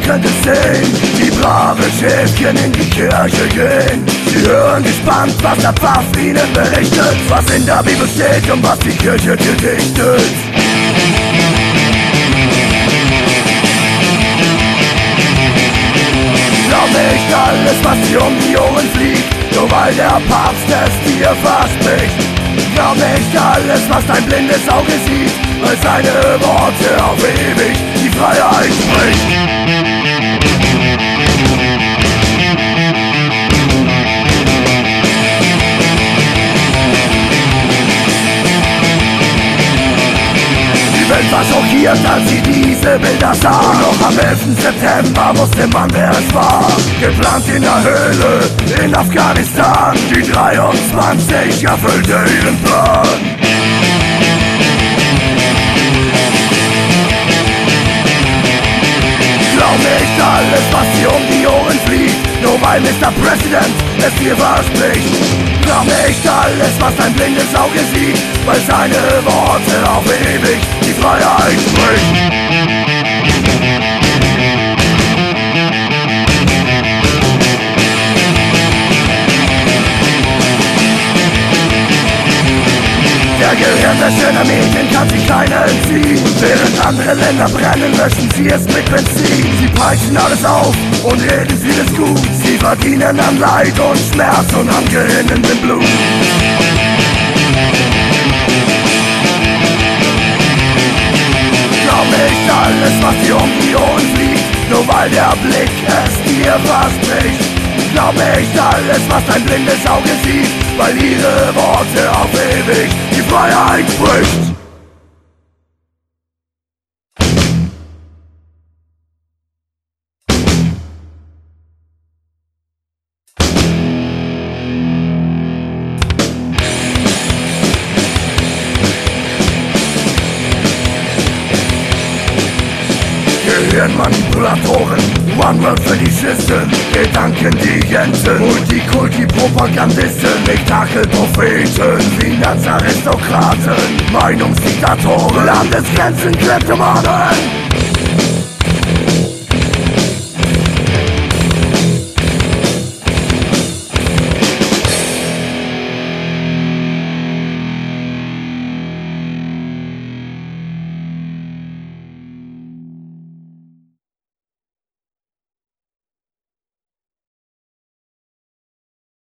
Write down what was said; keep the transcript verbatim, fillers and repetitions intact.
könnt es sehen, wie brave Schäfchen in die Kirche gehen. Sie hören gespannt, was der Pfaff ihnen berichtet, was in der Bibel steht und was die Kirche dir dichtet. Glaub nicht alles, was dir um die Ohren fliegt, nur weil der Papst es dir verspricht. Glaub nicht alles, was dein blindes Auge sieht, weil seine Worte auf ewig die Freiheit spricht. Die Welt war schockiert, als sie diese Bilder sah. Und noch am elften September wusste man, wer es war. Geplant in der Höhle in Afghanistan. Die dreiundzwanzig erfüllte ihren Plan. Glaub nicht alles, was dir um die Ohren fliegt, nur weil Mister President es dir verspricht. Glaub nicht alles, was dein blindes Auge sieht, weil seine Worte auf ewig die Freiheit spricht. Der Gehirnwäsche der Medien kann sich keiner entziehen. Während andere Länder brennen, löschen sie es mit Benzin. Sie peitschen alles auf und reden vieles gut. Sie verdienen an Leid und Schmerz und am gerinnenden Blut. Glaub nicht alles, was dir um die Ohren fliegt, nur weil der Blick es dir verspricht. Glaub nicht alles, was dein blindes Auge sieht, weil ihre Worte auf ewig die Freiheit spricht. Gehirnmanipulatoren, One World Fetischisten, Gedankendienten, Multikulti-Propagandisten, Spektakelpropheten, Finanzaristokraten, Meinungsdiktatoren, Landesgrenzen, Kleptomanen.